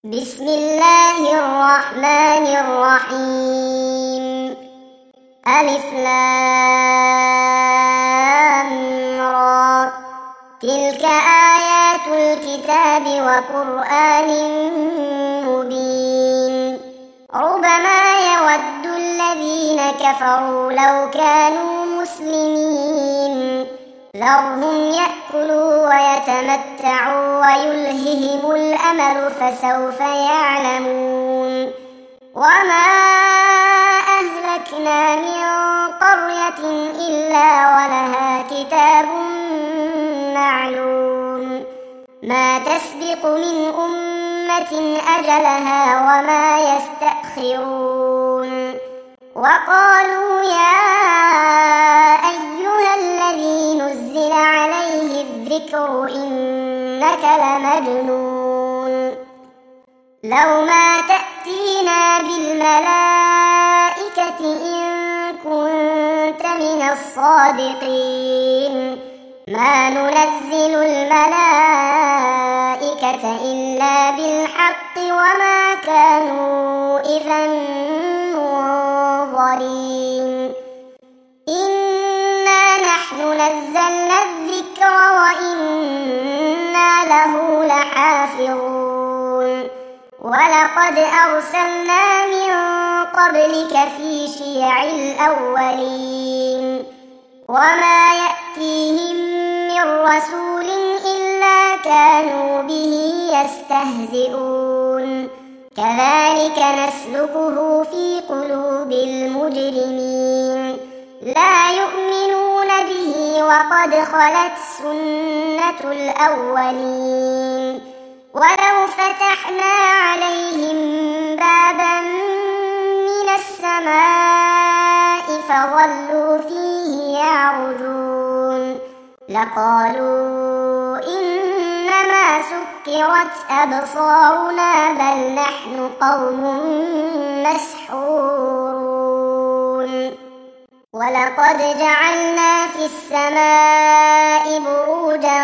بسم الله الرحمن الرحيم. ألف لام را. تلك آيات الكتاب وقرآن مبين. ربما يود الذين كفروا لو كانوا مسلمين. ذرهم يأكلوا ويتمتعوا ويلههم الأمل فسوف يعلمون. وما أهلكنا من قرية إلا ولها كتاب معلوم. ما تسبق من أمة أجلها وما يستأخرون. وقالوا يا أيها الذي نزل عليه الذكر إنك لمجنون. لو ما تأتينا بالملائكة إن كنت من الصادقين. ما ننزل الملائكة إلا بالحق وما كانوا إذا منظرين. إنا نحن نزلنا الذكر وإنا له لحافظون. ولقد أرسلنا من قبلك في شيع الأولين. وما يأتيهم من رسول إلا كانوا به يستهزئون. كذلك نسلكه في قلوب المجرمين. لا يؤمنون به وقد خلت سنة الأولين. ولو فتحنا عليهم بابا من السماء فظلوا فيه يعرجون لقالوا إنما سكرت أبصارنا بل نحن قوم مسحورون. ولقد جعلنا في السماء بروجا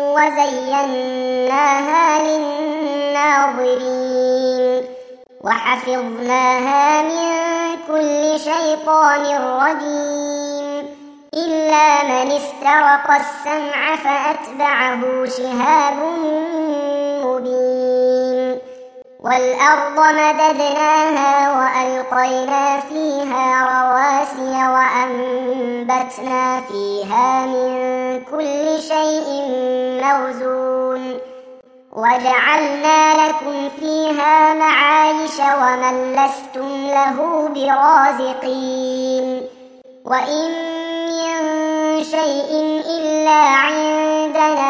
وزيناها للناظرين. وحفظناها من كل شيطان رجيم إلا من استرق السمع فأتبعه شهاب مبين. والأرض مددناها وألقينا فيها رواسي وأنبتنا فيها من كل شيء موزون. وجعلنا لكم فيها معايش ومن لستم له برازقين. وإن من شيء إلا عندنا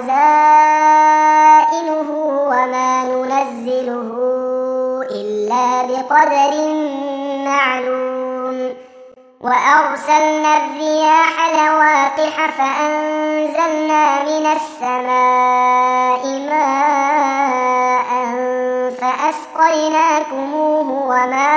خزائنه وما ننزله إلا بقدر معلوم. وأرسلنا الرياح لواقح فأنزلنا من السماء ماء فأسقيناكموه وما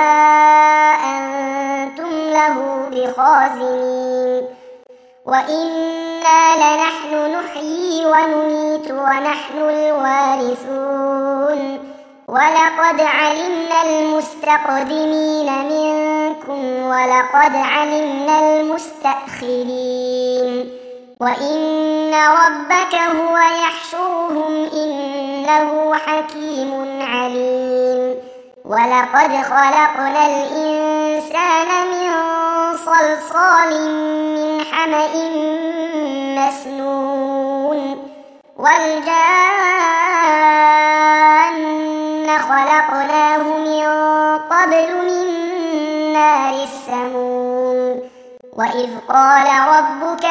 أنتم له بخازنين. وإنا لنحن نحيي ونميت ونحن الوارثون. ولقد علمنا المستقدمين منكم ولقد علمنا المستأخرين. وإن ربك هو يحشرهم إنه حكيم عليم. ولقد خلقنا الإنسان من صلصال من حمإ مسنون. والجان خلقناه من قبل من نار السموم. وإذ قال ربك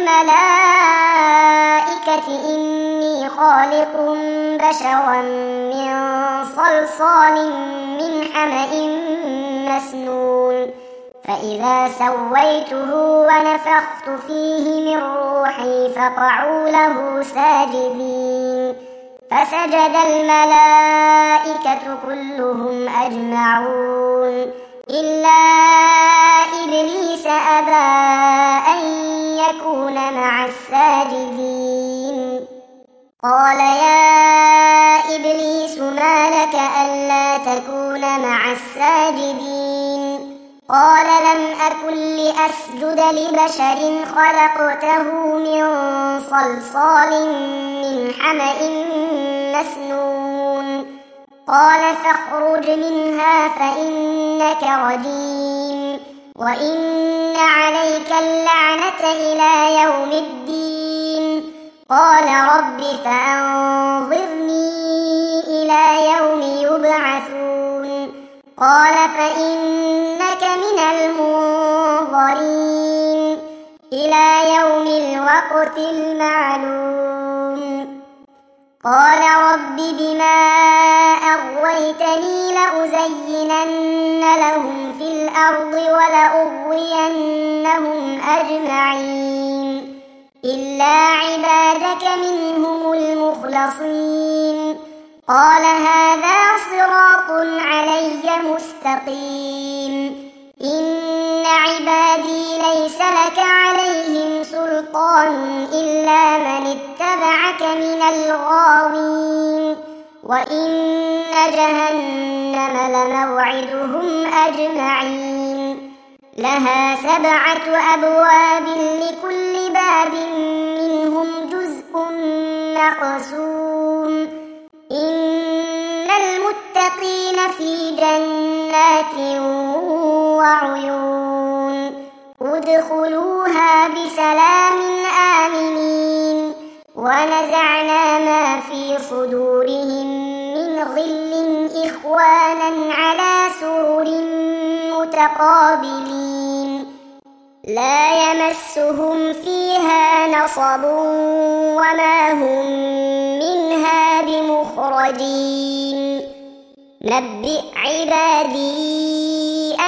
للملائكة إني خالق بشرا من صلصال من حمإ مسنون. فإذا سويته ونفخت فيه من روحي فقعوا له ساجدين. فسجد الملائكة كلهم أجمعون إلا إبليس أبى أن يكون مع الساجدين. قال يا إبليس ما لك ألا تكون مع الساجدين قال لم أكن لأسجد لبشر خلقته من صلصال من حمإ مسنون قال فاخرج منها فإنك رجيم وإن عليك اللعنة إلى يوم الدين قال رب فأنظرني إلى يوم يبعثون قال فإنك من المنظرين إلى يوم الوقت المعلوم قال رب بما أغويتني لأزينن لهم في الأرض ولأغوينهم أجمعين إلا عبادك منهم المخلصين قال هذا صراط علي مستقيم إن عبادي ليس لك عليهم سلطان إلا من اتبعك من الغاوين وإن جهنم لموعدهم أجمعين لها 7 أبواب لكل باب منهم جزء مقسوم إن المتقين في جنات وعيون ادخلوها بسلام آمنين ونزعنا ما في صدورهم من غل إخوانا على سرر متقابلين لا يمسهم فيها نصب وما هم منها بمخرجين نبئ عبادي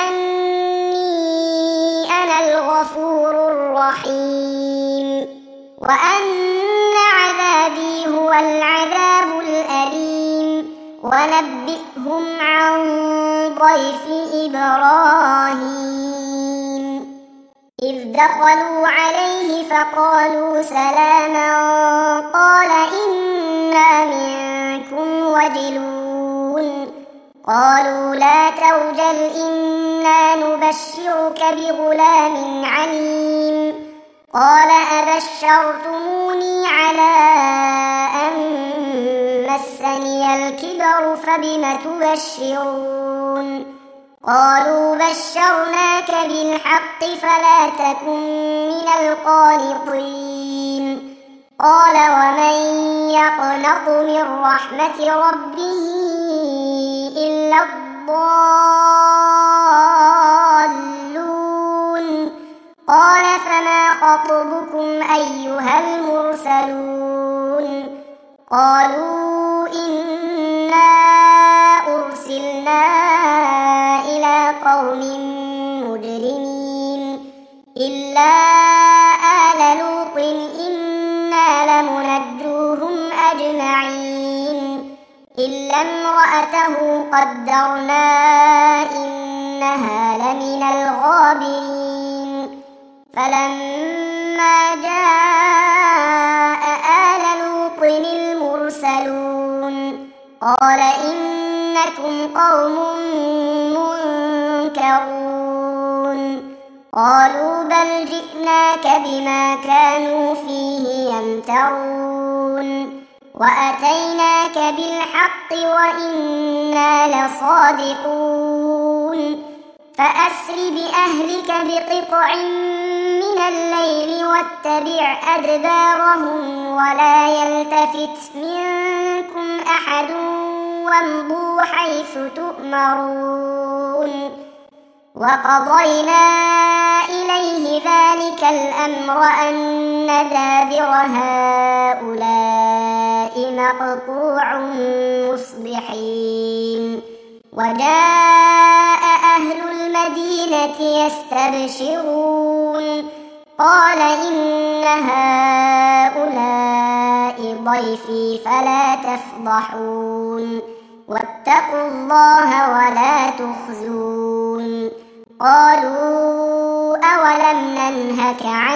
أني أنا الغفور الرحيم وأن عذابي هو العذاب الأليم ونبئهم عن ضيف إبراهيم إذ دخلوا عليه فقالوا سلاما قال إنا منكم وجلون قالوا لا توجل إنا نبشرك بغلام عليم قال أبشرتموني على أن مسني الكبر فبم تبشرون قالوا بشرناك بالحق فلا تكن من القانطين قال ومن يقنط من رحمة ربه إلا الضالون قال فما خطبكم أيها المرسلون قالوا إنا أرسلنا إلى قوم مجرمين إلا آل لوط إنا لمنجوهم أجمعين إلا امرأته قدرنا إنها لمن الغابرين فلما جاء آل لوط المرسلون قال إنكم قوم منكرون قالوا بل جئناك بما كانوا فيه يمترون وأتيناك بالحق وإنا لصادقون فأسر بأهلك بقطع من الليل واتبع أدبارهم ولا يلتفت منكم أحد وامضوا حيث تؤمرون وقضينا إليه ذلك الأمر أن دابر هؤلاء مقطوع مصبحين وجاء أهل المدينة يستبشرون قال إن هؤلاء ضيفي فلا تفضحون واتقوا الله ولا تخزون قالوا أولم ننهك عن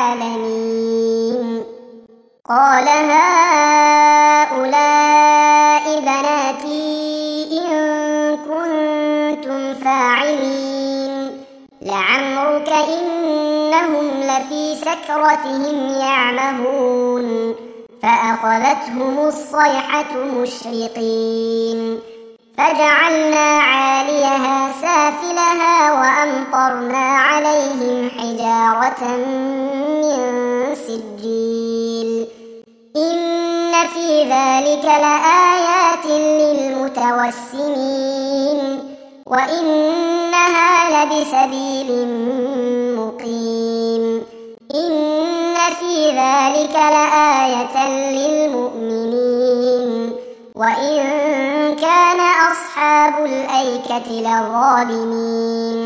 العالمين قال هؤلاء لعمرك إنهم لفي سكرتهم يعمهون فأخذتهم الصيحة مشرقين فجعلنا عاليها سافلها وأمطرنا عليهم حجارة من سجيل إن في ذلك لآيات للمتوسمين وإنها لبسبيل مقيم إن في ذلك لآية للمؤمنين وإن كان أصحاب الأيكة لظالمين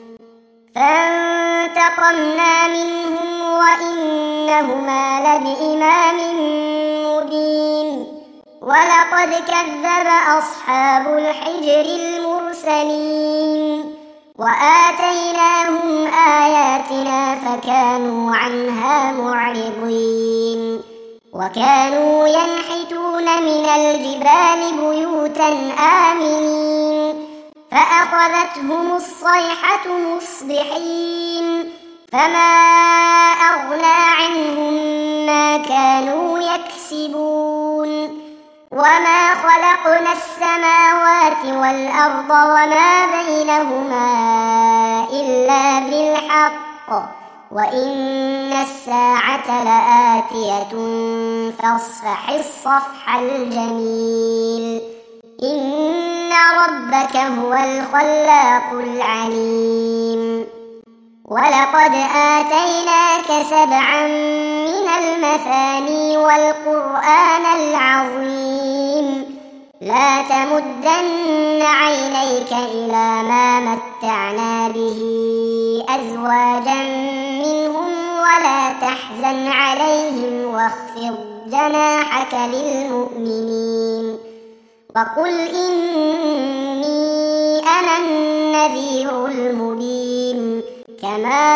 فانتقمنا منهم وإنهما لبإمام مبين ولقد كذب أصحاب الحجر المرسلين وآتيناهم آياتنا فكانوا عنها معرضين وكانوا ينحتون من الجبال بيوتا آمنين فأخذتهم الصيحة مصبحين فما أغنى عنهم ما كانوا يكسبون وما خلقنا السماوات والأرض وما بينهما إلا بالحق وإن الساعة لآتية فاصفح الصفح الجميل إن ربك هو الخلاق العليم ولقد آتيناك 7 من المثاني والقرآن العظيم لا تمدن عينيك إلى ما متعنا به أزواجا منهم ولا تحزن عليهم واخفض جناحك للمؤمنين وقل إني أنا النذير المبين كما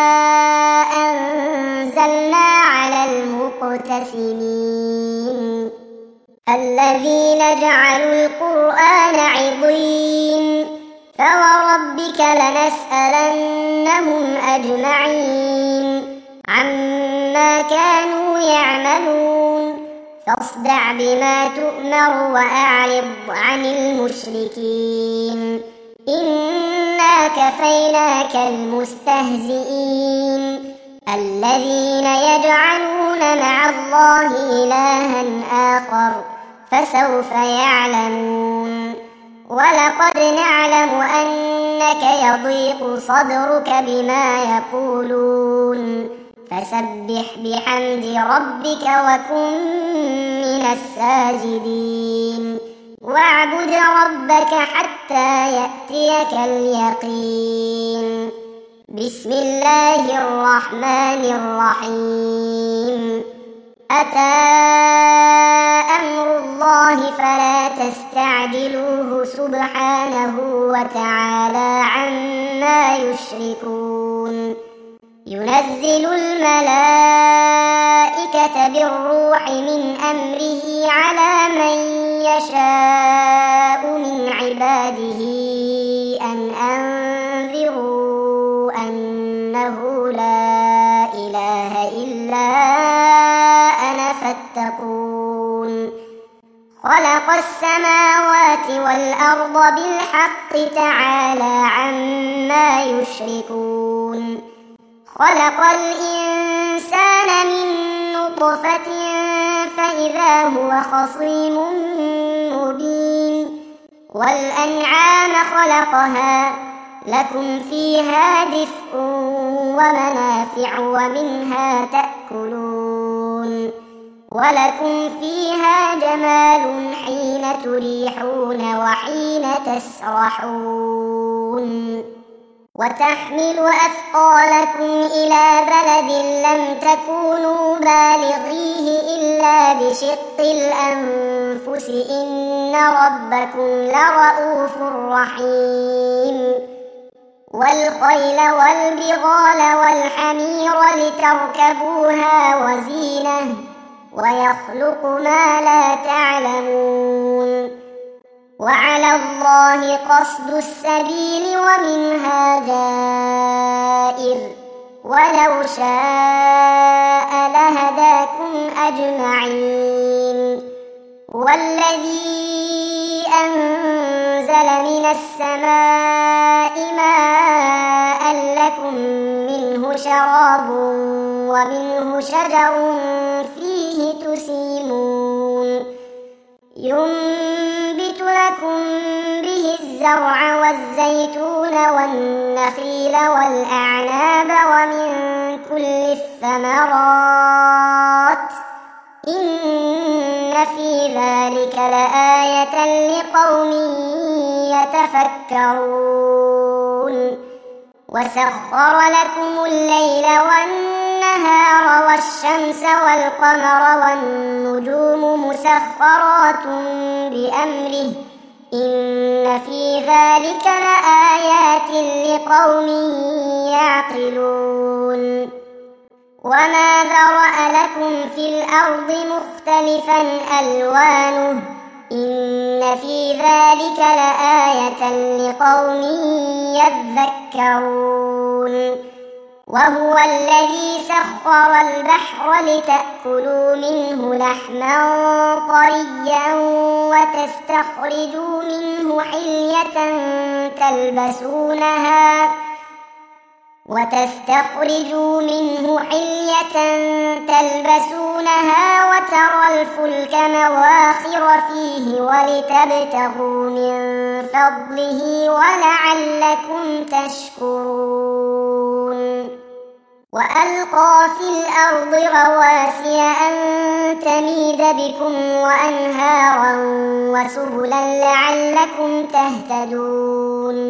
أنزلنا على المقتسمين الذين جعلوا القرآن عضين فوربك لنسألنهم أجمعين عما كانوا يعملون فاصدع بما تؤمر وأعرض عن المشركين إنا كفيناك المستهزئين الذين يجعلون مع الله إلها آخر فسوف يعلمون ولقد نعلم أنك يضيق صدرك بما يقولون فسبح بحمد ربك وكن من الساجدين واعبد ربك حتى يأتيك اليقين بسم الله الرحمن الرحيم أتى أمر الله فلا تستعجلوه سبحانه وتعالى عما يشركون ينزل الملائكة بالروح من أمره على من يشاء من عباده أن أنذروا أنه لا إله إلا أنا فاتقون خلق السماوات والأرض بالحق تعالى عما يشركون خلق الإنسان من نطفة فإذا هو خصيم مبين والأنعام خلقها لكم فيها دفء ومنافع ومنها تأكلون ولكم فيها جمال حين تريحون وحين تسرحون وتحمل أثقالكم إلى بلد لم تكونوا بالغيه إلا بشق الأنفس إن ربكم لرؤوف رحيم والخيل والبغال والحمير لتركبوها وزينة ويخلق ما لا تعلمون وعلى الله قصد السبيل ومنها جائر ولو شاء لهداكم أجمعين والذي أنزل من السماء ماء لكم منه شراب ومنه شجر فيه تسيمون ينبت لكم به الزرع والزيتون والنخيل والأعناب ومن كل الثمرات إن في ذلك لآية لقوم يتفكرون وسخر لكم الليل والنهار والشمس والقمر والنجوم مسخرات بأمره إن في ذلك لآيات لقوم يعقلون وما ذرأ لكم في الأرض مختلفا ألوانه إن في ذلك لآية لقوم يذكرون وهو الذي سخر البحر لتأكلوا منه لحما طريا وتستخرجوا منه حلية تلبسونها وترى الفلك مواخر فيه ولتبتغوا من فضله ولعلكم تشكرون وألقى في الأرض رواسي أن تميد بكم وأنهارا وسبلا لعلكم تهتدون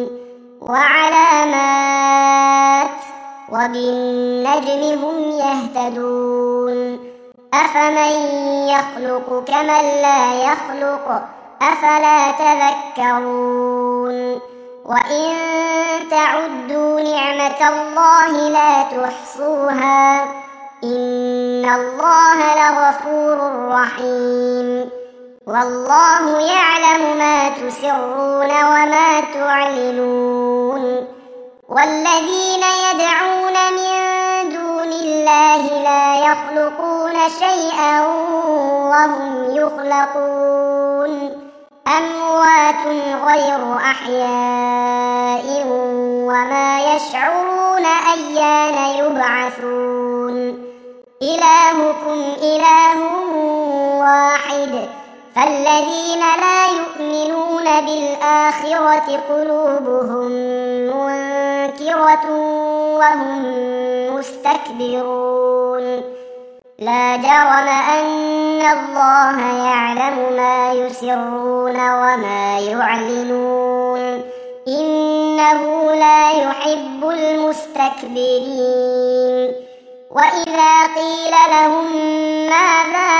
وعلامات وبالنجم هم يهتدون أفمن يخلق كمن لا يخلق أفلا تذكرون وإن تعدوا نعمة الله لا تحصوها إن الله لغفور رحيم والله يعلم ما تسرون وما تعلنون والذين يدعون من دون الله لا يخلقون شيئا وهم يخلقون أموات غير أحياء وما يشعرون أيان يبعثون إلهكم إله واحد فالذين لا يؤمنون بالآخرة قلوبهم منكرة وهم مستكبرون لا جرم أن الله يعلم ما يسرون وما يعلنون إنه لا يحب المستكبرين وإذا قيل لهم ماذا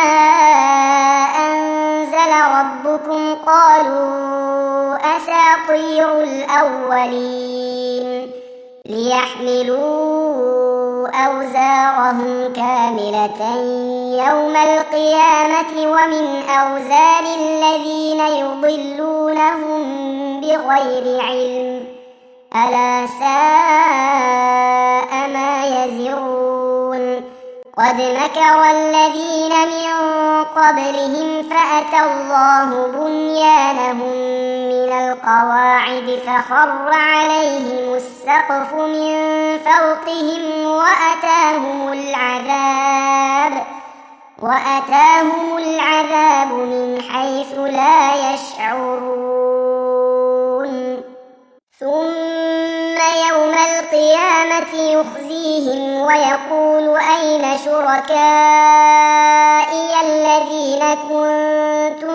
أنزل ربكم قالوا أساطير الأولين ليحملوا أوزارهم كاملة يوم القيامة ومن أوزار الذين يضلونهم بغير علم ألا ساء ما يزرون قد مكر الذين من قبلهم فأتى الله بنيانهم من القواعد فخر عليهم السقف من فوقهم وأتاهم العذاب من حيث لا يشعرون ثم يوم القيامة يخزيهم ويقول أين شركائي الذين كنتم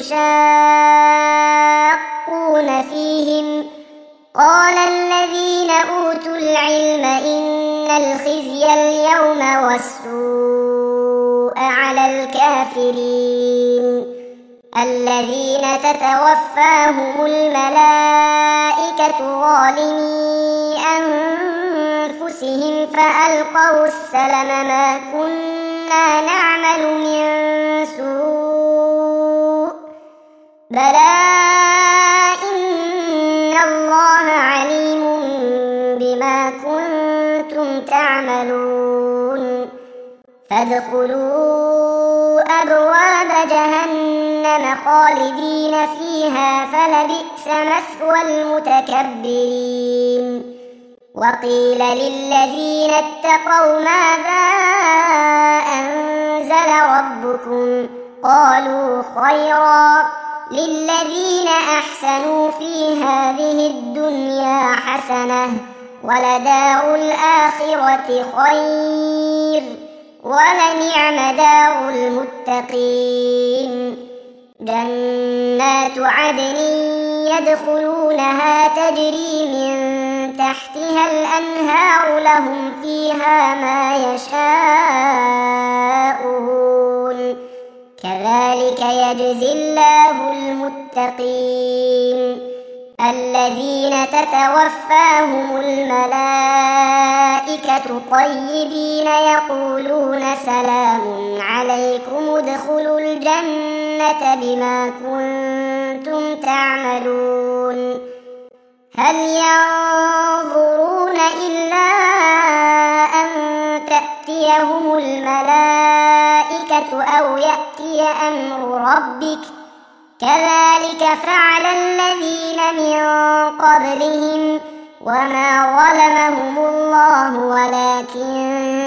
تشاقون فيهم قال الذين أوتوا العلم إن الخزي اليوم والسوء على الكافرين الذين تتوفاهم الملائكة ظالمي أنفسهم فألقوا السلم ما كنا نعمل من سوء بلى كنتم تعملون فادخلوا أبواب جهنم خالدين فيها فلبئس مثوى المتكبرين وقيل للذين اتقوا ماذا أنزل ربكم قالوا خيرا للذين أحسنوا في هذه الدنيا حسنة ولدار الآخرة خير ولنعم دار المتقين جنات عدن يدخلونها تجري من تحتها الأنهار لهم فيها ما يشاءون كذلك يجزي الله المتقين الذين تتوفاهم الملائكة طيبين يقولون سلام عليكم ادخلوا الجنة بما كنتم تعملون هل ينظرون إلا أن تأتيهم الملائكة أو يأتي أمر ربك كذلك فعل الذين من قبلهم وما ظلمهم الله ولكن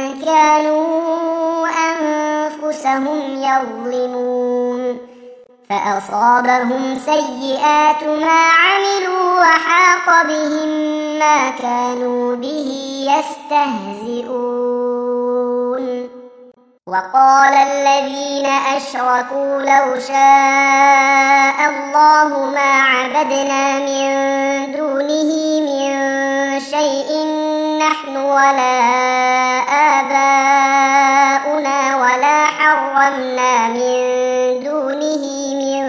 كانوا أنفسهم يظلمون فأصابهم سيئات ما عملوا وحاق بهم ما كانوا به يستهزئون وقال الذين أشركوا لو شاء الله ما عبدنا من دونه من شيء نحن ولا آباؤنا ولا حرمنا من دونه من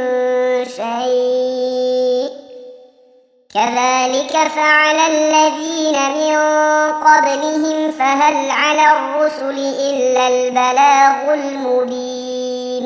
شيء كذلك فعل الذين من قبلهم فهل على الرسل إلا البلاغ المبين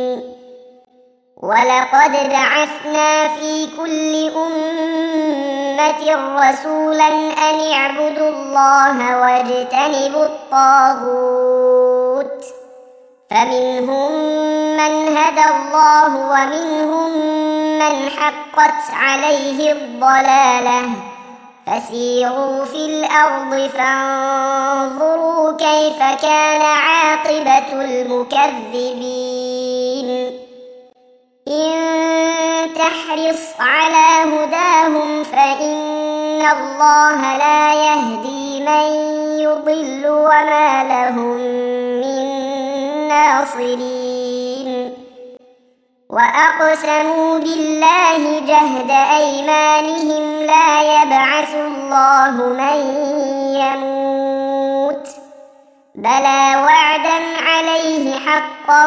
ولقد بعثنا في كل أمة رسولا أن اعبدوا الله واجتنبوا الطاغوت فمنهم من هدى الله ومنهم من حقت عليه الضلالة فسيروا في الأرض فانظروا كيف كان عاقبة المكذبين إن تحرص على هداهم فإن الله لا يهدي من يضل وما لهم من ناصرين وأقسموا بالله جهد أيمانهم لا يبعث الله من يموت بلى وعدا عليه حقا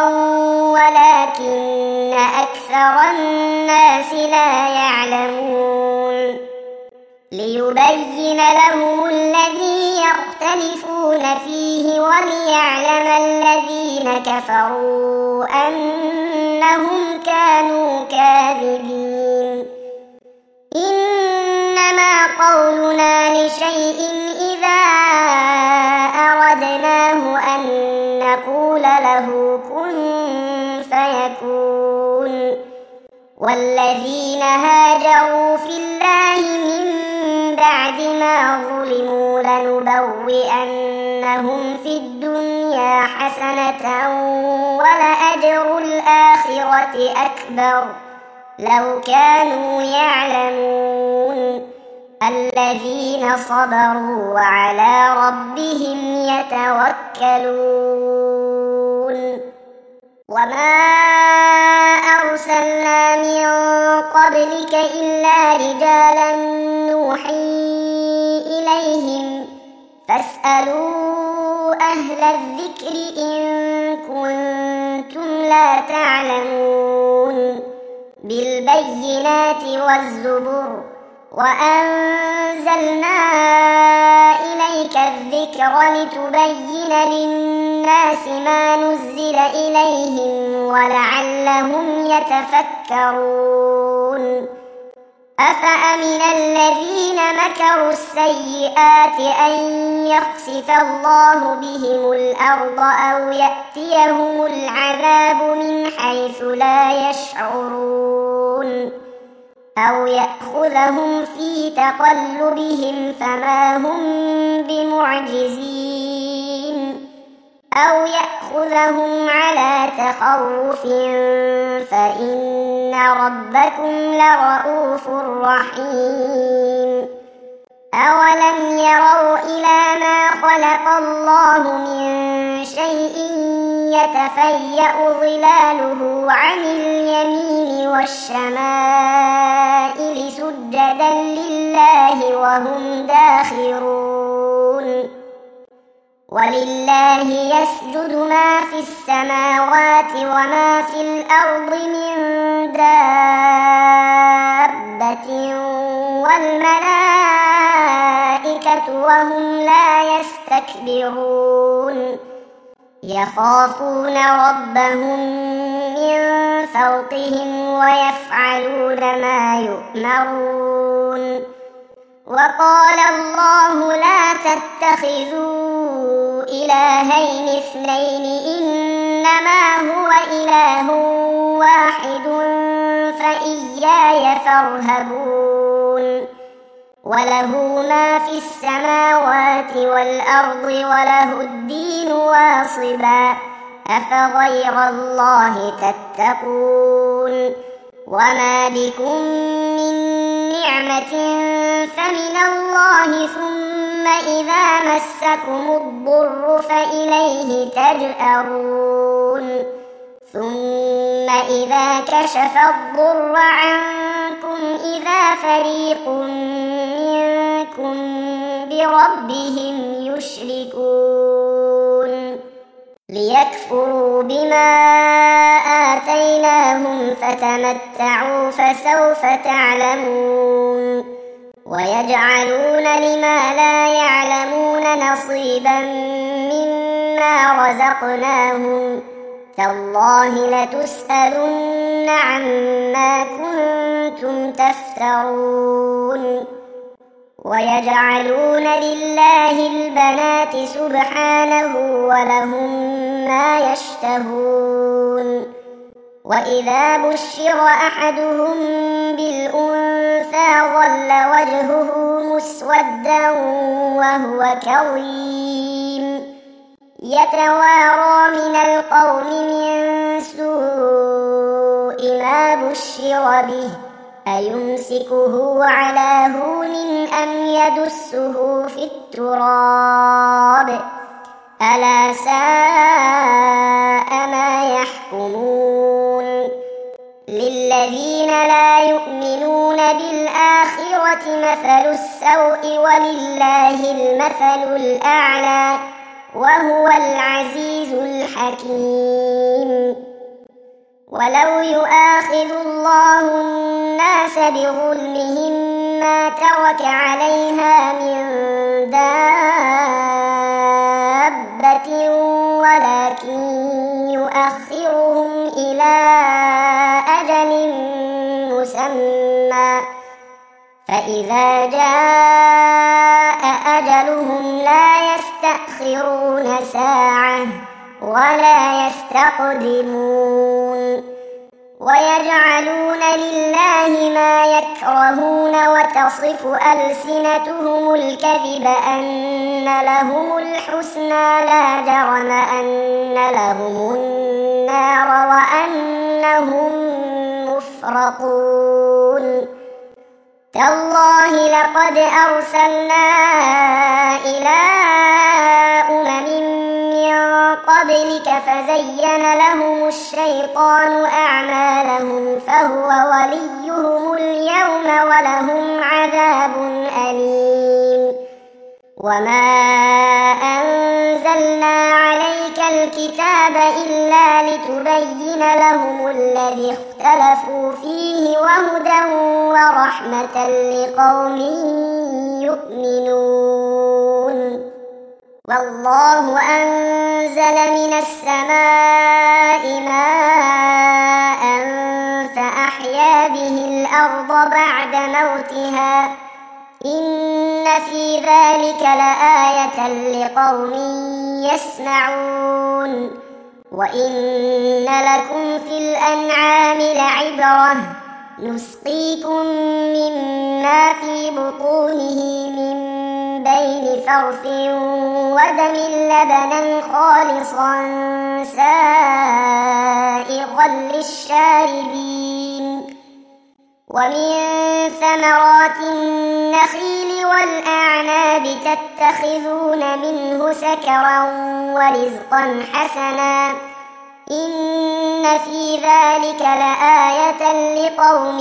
ولكن أكثر الناس لا يعلمون ليبين لهم الذي يختلفون فيه وليعلم الذين كفروا أنهم كانوا كاذبين إنما قولنا لشيء إذا أردناه أن نقول له كن فيكون والذين هاجروا في الله من بعد ما ظلموا لنبوئنهم في الدنيا حسنة ولأجر الآخرة أكبر لو كانوا يعلمون الذين صبروا وعلى ربهم يتوكلون وما أرسلنا من قبلك إلا رجالا نوحي إليهم فاسألوا أهل الذكر إن كنتم لا تعلمون بالبينات والزبر وأنزلنا إليك الذكر لتبين للناس ما نزل إليهم ولعلهم يتفكرون أفأمن الذين مكروا السيئات أن يخسف الله بهم الأرض أو يأتيهم العذاب من حيث لا يشعرون أو يأخذهم في تقلبهم فما هم بمعجزين أو يأخذهم على تخوف فإن ربكم لرؤوف رحيم أولم يروا إلى ما خلق الله من شيء يتفيأ ظلاله عن اليمين والشمائل سجدا لله وهم داخرون ولله يسجد ما في السماوات وما في الأرض من دابة والملائكة وهم لا يستكبرون يخافون ربهم من فوقهم ويفعلون ما يؤمرون وقال الله لا تتخذوا إلهين اثنين إنما هو إله واحد فإياي فارهبون وله ما في السماوات والأرض وله الدين واصبا أفغير الله تتقون وما بكم من نعمة فمن الله ثم إذا مسكم الضر فإليه تجأرون ثم إذا كشف الضر عنكم إذا فريق منكم بربهم يشركون ليكفروا بما آتيناهم فتمتعوا فسوف تعلمون ويجعلون لما لا يعلمون نصيبا مما رزقناهم تالله لتسألن عما كنتم تفترون ويجعلون لله البنات سبحانه ولهم ما يشتهون وإذا بشر أحدهم بالأنثى ظل وجهه مسودا وهو كظيم يتوارى من القوم من سوء ما بشر به أيمسكه على هون أم يدسه في التراب ألا ساء ما يحكمون للذين لا يؤمنون بالآخرة مثل السوء ولله المثل الأعلى وهو العزيز الحكيم ولو يؤاخذ الله الناس بظلمهم ما ترك عليها من دابة ولكن يؤخرهم إلى أجل مسمى فإذا جاء أجلهم لا يستأخرون ساعة ولا يستقدمون ويجعلون لله ما يكرهون وتصف ألسنتهم الكذب أن لهم الحسنى لا جرم أن لهم النار وأنهم مفرطون تالله لقد أرسلنا إلى أمم من قبلك فزين لهم الشيطان أعمالهم فهو وليهم اليوم ولهم عذاب أليم وما أنزلنا عليك الكتاب إلا لتبين لهم الذي اختلفوا فيه وهدى ورحمة لقوم يؤمنون والله أنزل من السماء ماء فأحيا به الأرض بعد موتها إن في ذلك لآية لقوم يسمعون وإن لكم في الأنعام لعبرة نسقيكم مما في بطونه من بين فرث ودم لبنا خالصا سائغا للشاربين ومن ثمرات النخيل والأعناب تتخذون منه سكرا ورزقا حسنا إن في ذلك لآية لقوم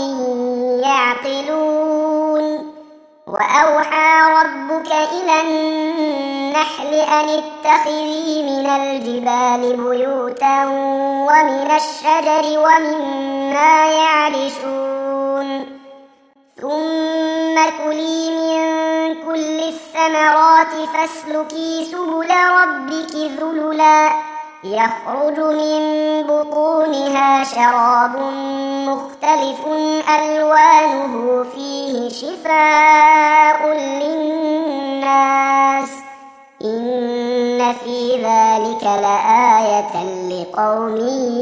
يعقلون وأوحى ربك إلى النحل أن اتخذي من الجبال بيوتا ومن الشجر ومما يعرشون ثم كلي من كل الثمرات فاسلكي سبل ربك ذللا يخرج من بطونها شراب مختلف ألوانه فيه شفاء للناس إن في ذلك لآية لقوم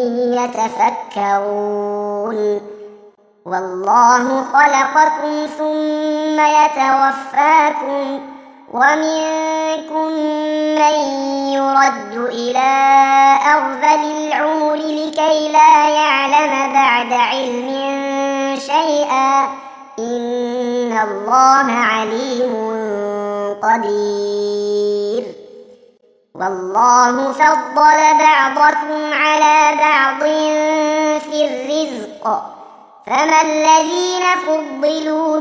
يتفكرون والله خلقكم ثم يتوفاكم ومنكم من يرد إلى أرذل العمر لكي لا يعلم بعد علم شيئا إن الله عليم قدير والله فضل بعضكم على بعض في الرزق فما الذين فضلوا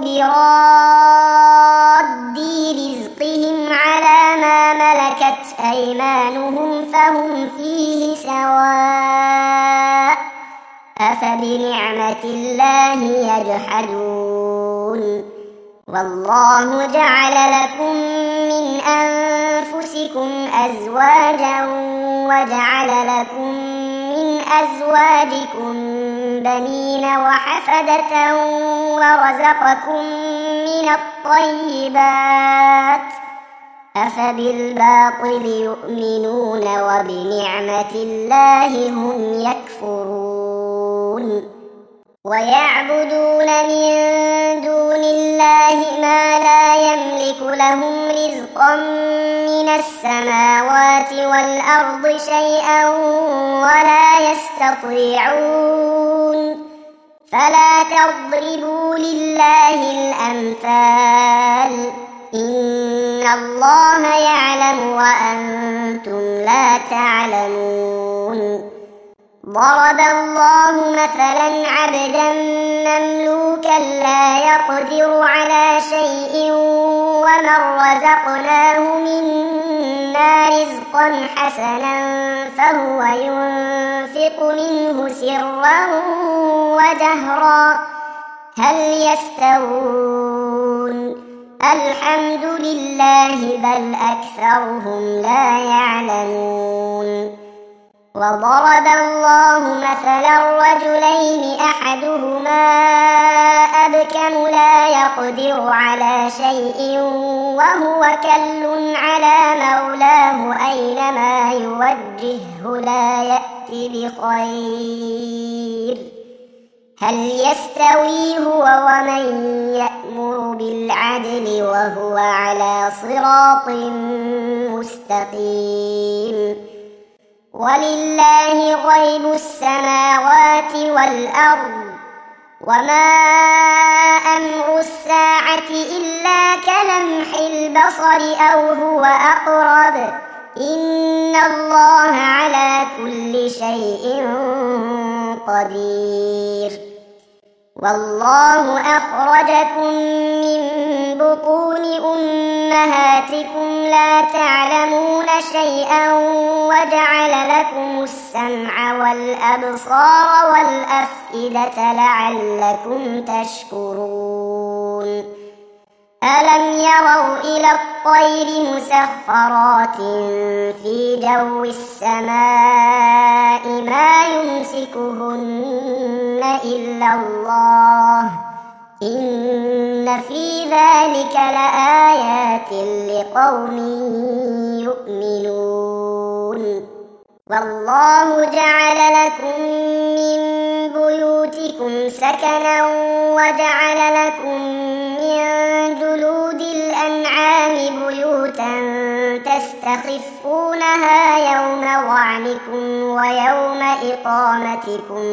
براد رزقهم على ما ملكت أيمانهم فهم فيه سواء أفبنعمة الله يجحدون والله جعل لكم من أنفسكم أزواجا وجعل لكم من أزواجكم بنين وحفدة ورزقكم من الطيبات أفبالباطل يؤمنون وبنعمة الله هم يكفرون ويعبدون من دون الله ما لا يملك لهم رزقا من السماوات والأرض شيئا ولا يستطيعون فلا تضربوا لله الأمثال إن الله يعلم وأنتم لا تعلمون ضرب الله مثلا عبدا مملوكا لا يقدر على شيء ومن رزقناه منا رزقا حسنا فهو ينفق منه سرا وجهرا هل يستوون الحمد لله بل أكثرهم لا يعلمون وضرب الله مثلا رجلين أحدهما أبكم لا يقدر على شيء وهو كل على مولاه أينما يوجهه لا يأتي بخير هل يستوي هو ومن يأمر بالعدل وهو على صراط مستقيم ولله غيب السماوات والأرض وما أمر الساعة إلا كلمح البصر أو هو أقرب إن الله على كل شيء قدير والله أخرجكم من بطون أمهاتكم لا تعلمون شيئا وجعل لكم السمع والأبصار والأفئدة لعلكم تشكرون ألم يروا إلى الطير مسخرات في جو السماء ما يمسكهن إلا الله إن في ذلك لآيات لقوم يؤمنون والله جعل لكم من بيوتكم سكنا وجعل لكم من جلود الأنعام بيوتا تستخفونها يوم ظعنكم ويوم إقامتكم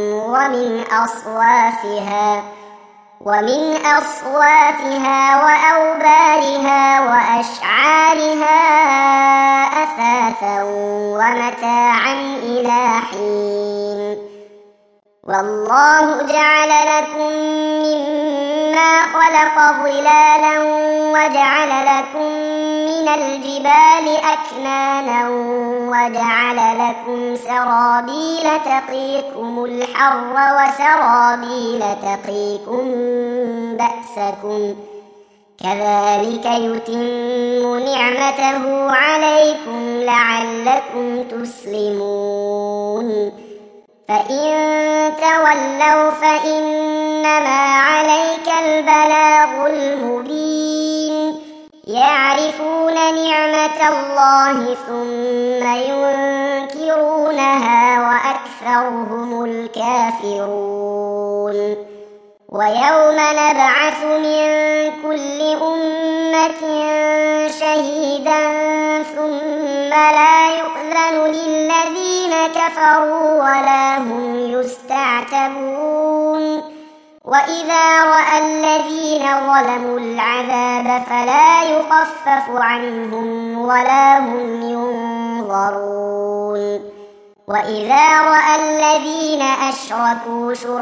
ومن أصوافها وأوبارها وأشعارها أثاثا ومتاعا إلى حين والله جعل لكم مما خلق ظلالا وجعل لكم من الجبال أكنانا وجعل لكم سرابيل تقيكم الحر وسرابيل تقيكم بأسكم كذلك يتم نعمته عليكم لعلكم تسلمون فإن تولوا فإنما عليك البلاغ المبين يعرفون نعمة الله ثم ينكرونها وأكثرهم الكافرون ويوم نبعث من كل أمة شهيدا ثم لا يؤذن للذين كفروا ولا هم يستعتبون وإذا رأى الذين ظلموا العذاب فلا يخفف عنهم ولا هم ينظرون وإذا رأى الذين أشركوا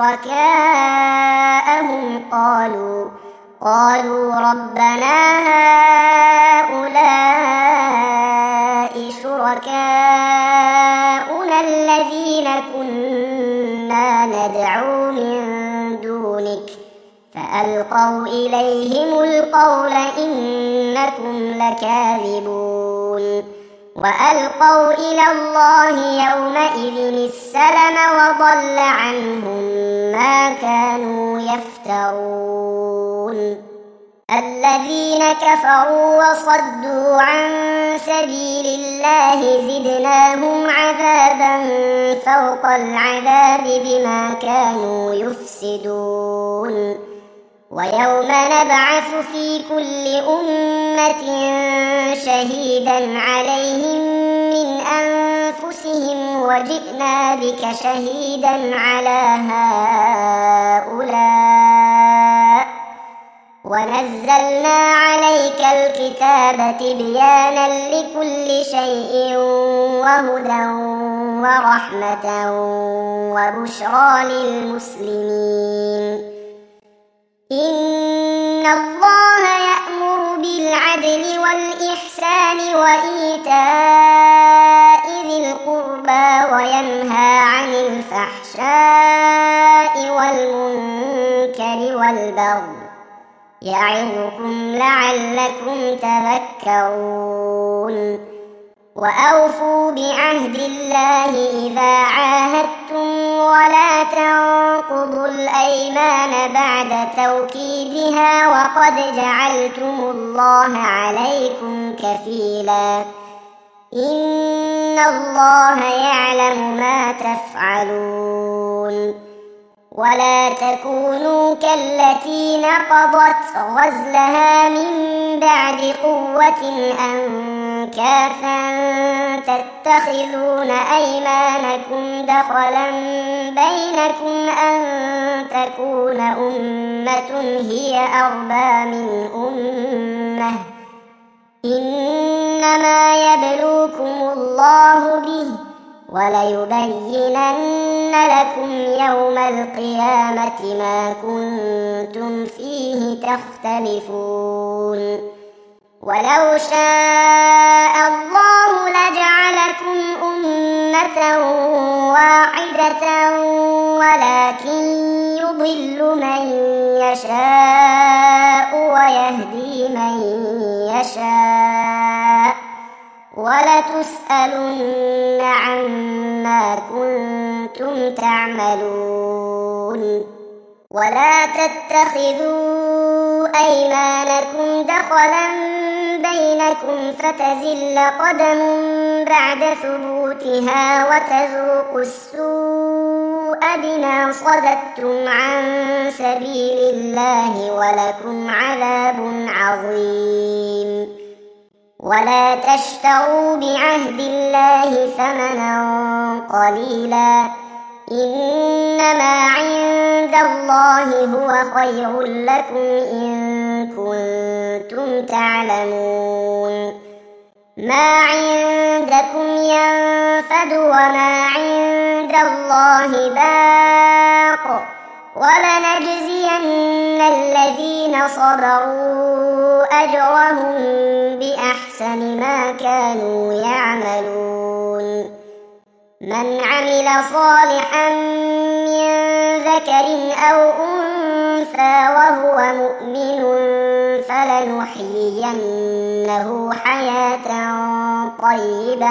شركاءهم قالوا ربنا هؤلاء شركاؤنا الذين كنا ندعو من دونك فألقوا إليهم القول إنكم لكاذبون وألقوا إلى الله يومئذ السلم وضل عنهم ما كانوا يفترون الذين كفروا وصدوا عن سبيل الله زدناهم عذابا فوق العذاب بما كانوا يفسدون ويوم نبعث في كل أمة شهيدا عليهم من أنفسهم وجئنا بك شهيدا على هؤلاء ونزلنا عليك الكتاب تبيانا لكل شيء وهدى ورحمة وبشرى للمسلمين إن الله يأمر بالعدل والإحسان وإيتاء ذي القربى وينهى عن الفحشاء والمنكر والبغي يعظكم لعلكم تذكرون وأوفوا بعهد الله إذا عاهدتم ولا تنقضوا الأيمان بعد توكيدها وقد جعلتم الله عليكم كفيلا إن الله يعلم ما تفعلون ولا تكونوا كالتي نقضت غزلها من بعد قوة أنكاثا تتخذون أيمانكم دخلا بينكم أن تكون أمة هي أربى من أمة إنما يبلوكم الله به وليبينن لكم يوم القيامة ما كنتم فيه تختلفون ولو شاء الله لجعلكم أمة واحدة ولكن يضل من يشاء ويهدي من يشاء ولتسألن عما كنتم تعملون ولا تتخذوا أيمانكم دخلا بينكم فتزل قدم بعد ثبوتها وتذوقوا السوء بما صددتم عن سبيل الله ولكم عذاب عظيم ولا تشتروا بعهد الله ثمنا قليلا إنما عند الله هو خير لكم إن كنتم تعلمون ما عندكم ينفد وما عند الله باق ولنجزين الذين صبروا أجرهم بأحسن ما كانوا يعملون من عمل صالحا من ذكر أو أنثى وهو مؤمن فلنحيينه حياة طيبة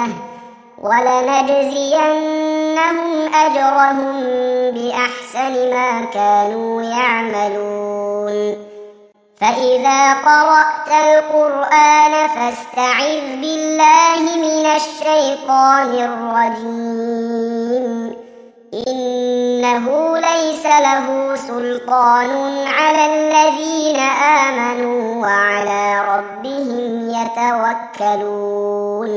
ولنجزينهم أجرهم بأحسن ما كانوا يعملون فإذا قرأت القرآن فاستعذ بالله من الشيطان الرجيم إنه ليس له سلطان على الذين آمنوا وعلى ربهم يتوكلون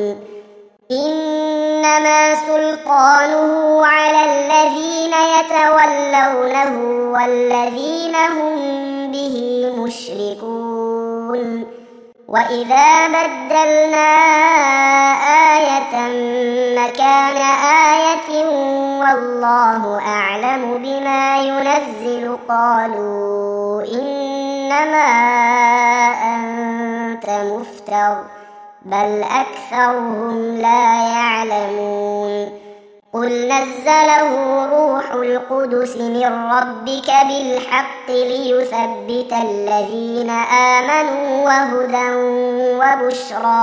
إنما سلطانه على الذين يتولونه والذين هم به مشركون وإذا بدلنا آية مكان آية والله أعلم بما ينزل قالوا إنما أنت مفتر بل أكثرهم لا يعلمون قل نزله روح القدس من ربك بالحق ليثبت الذين آمنوا وهدى وبشرى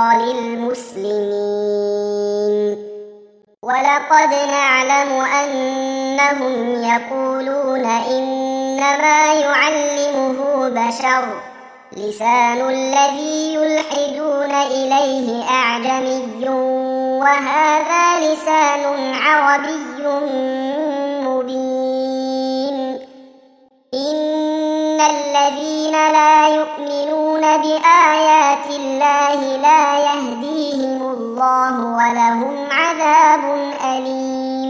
للمسلمين ولقد نعلم أنهم يقولون إنما يعلمه بشر لسان الذي يلحدون إليه أعجمي وهذا لسان عربي مبين إن الذين لا يؤمنون بآيات الله لا يهديهم الله ولهم عذاب أليم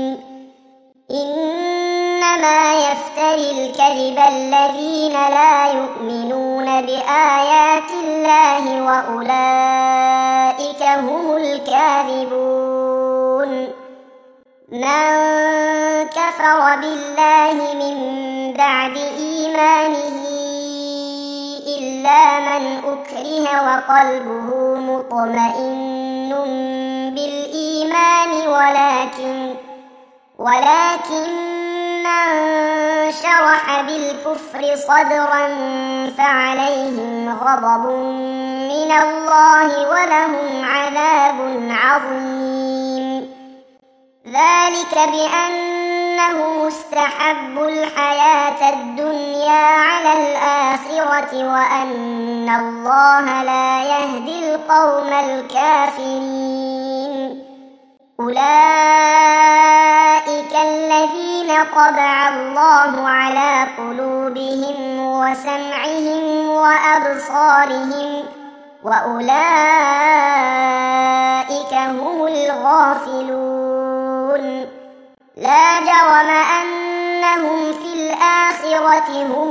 إنما يفتري الكذب الذين لا يؤمنون بآيات الله وأولئك هم الكاذبون من كفر بالله من بعد إيمانه إلا من أكره وقلبه مطمئن بالإيمان ولكن من شرح بالكفر صدرا فعليهم غضب من الله ولهم عذاب عظيم ذلك بأنه استحبوا الحياة الدنيا على الآخرة وأن الله لا يهدي القوم الكافرين أولئك الذين طبع الله على قلوبهم وسمعهم وأبصارهم وأولئك هم الغافلون لا جرم أنهم في الآخرة هم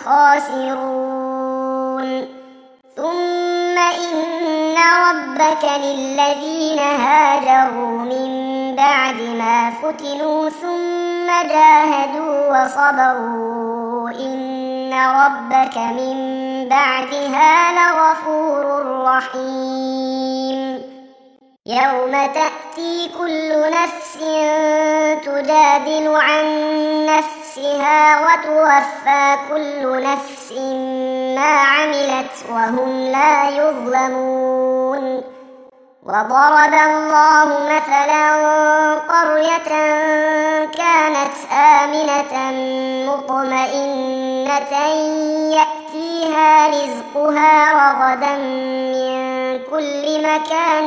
الخاسرون ثم إن ربك للذين هاجروا من بعد ما فتنوا ثم جاهدوا وصبروا إن ربك من بعدها لغفور رحيم يوم تأتي كل نفس تجادل عن نفسها نفسها وتوفى كل نفس ما عملت وهم لا يظلمون. وضرب الله مثلا قرية كانت آمنة مطمئنة يأتيها رزقها رغدا من كل مكان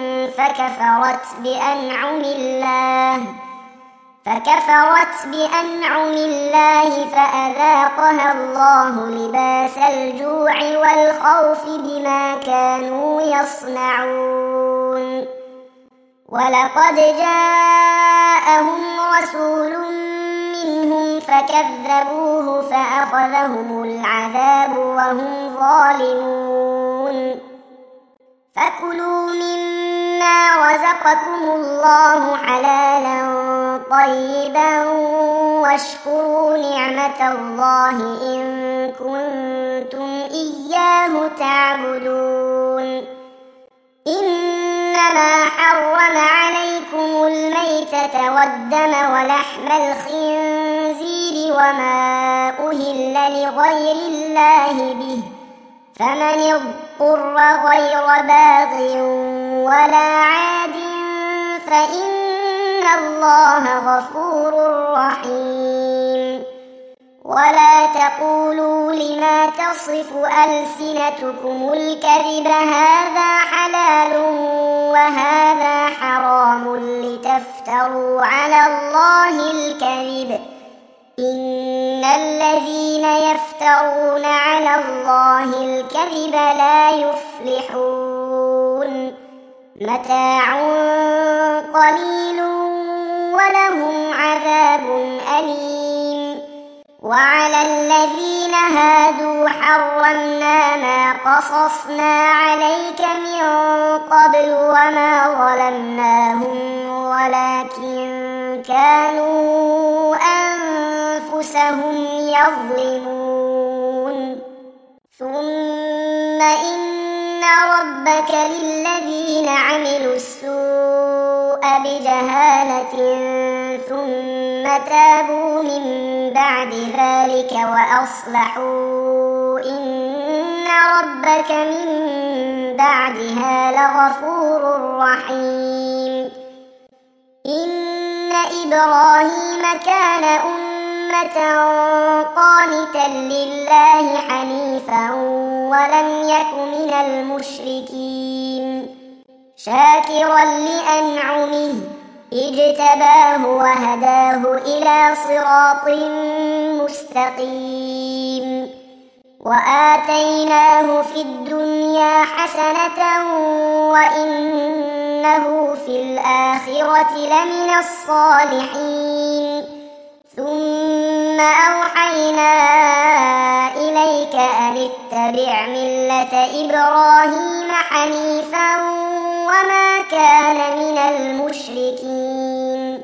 فكفرت بأنعم الله فأذاقها الله لباس الجوع والخوف بما كانوا يصنعون. ولقد جاءهم رسول منهم فكذبوه فأخذهم العذاب وهم ظالمون. فكلوا مما رزقكم الله حلالا طيبا واشكروا نعمة الله إن كنتم إياه تعبدون. إنما حرم عليكم الميتة والدم ولحم الخنزير وما أهل لغير الله به، فمن اضطر غير باغ ولا عاد فإن الله غفور رحيم. ولا تقولوا لما تصف ألسنتكم الكذب هذا حلال وهذا حرام لتفتروا على الله الكذب، إن الذين يفترون على الله الكذب لا يفلحون. متاع قليل ولهم عذاب أليم. وعلى الذين هادوا حرمنا ما قصصنا عليك من قبل وما ظلمناهم ولكن كانوا أنفسهم يظلمون. ثم إن ربك للذين عملوا السوء بجهالة ثم تابوا من بعد ذلك وأصلحوا إن ربك من بعدها لغفور رحيم. إن إبراهيم كان أمة قانتا لله حنيفا ولم يك من المشركين، شاكرا لأنعمه اجتباه وهداه إلى صراط مستقيم. وآتيناه في الدنيا حسنة وإنه في الآخرة لمن الصالحين. ثم أوحينا إليك أن اتبع ملة إبراهيم حنيفا وما كان من المشركين.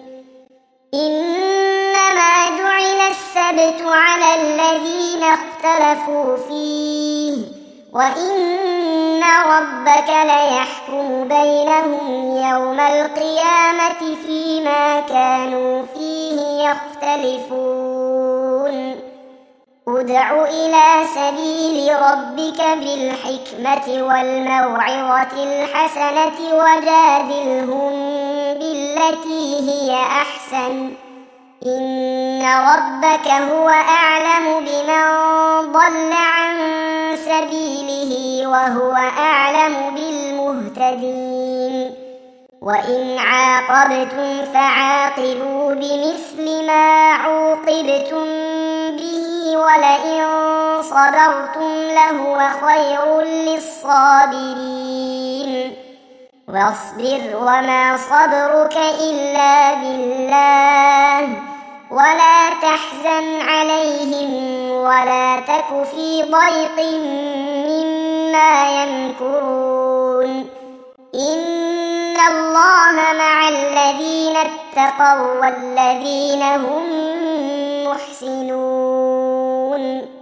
إنما جعل السبت على الذين اختلفوا فيه وإن ربك ليحكم بينهم يوم القيامة فيما كانوا فيه يختلفون. ادع إلى سبيل ربك بالحكمة والموعظة الحسنة وجادلهم بالتي هي أحسن، إن ربك هو أعلم بمن ضل عن سبيله وهو أعلم بالمهتدين. وإن عاقبتم فعاقبوا بمثل ما عوقبتم به ولئن صبرتم لهو خير للصابرين. واصبر وما صبرك إلا بالله ولا تحزن عليهم ولا تك في ضيق مما يمكرون. إن الله مع الذين اتقوا والذين هم محسنون.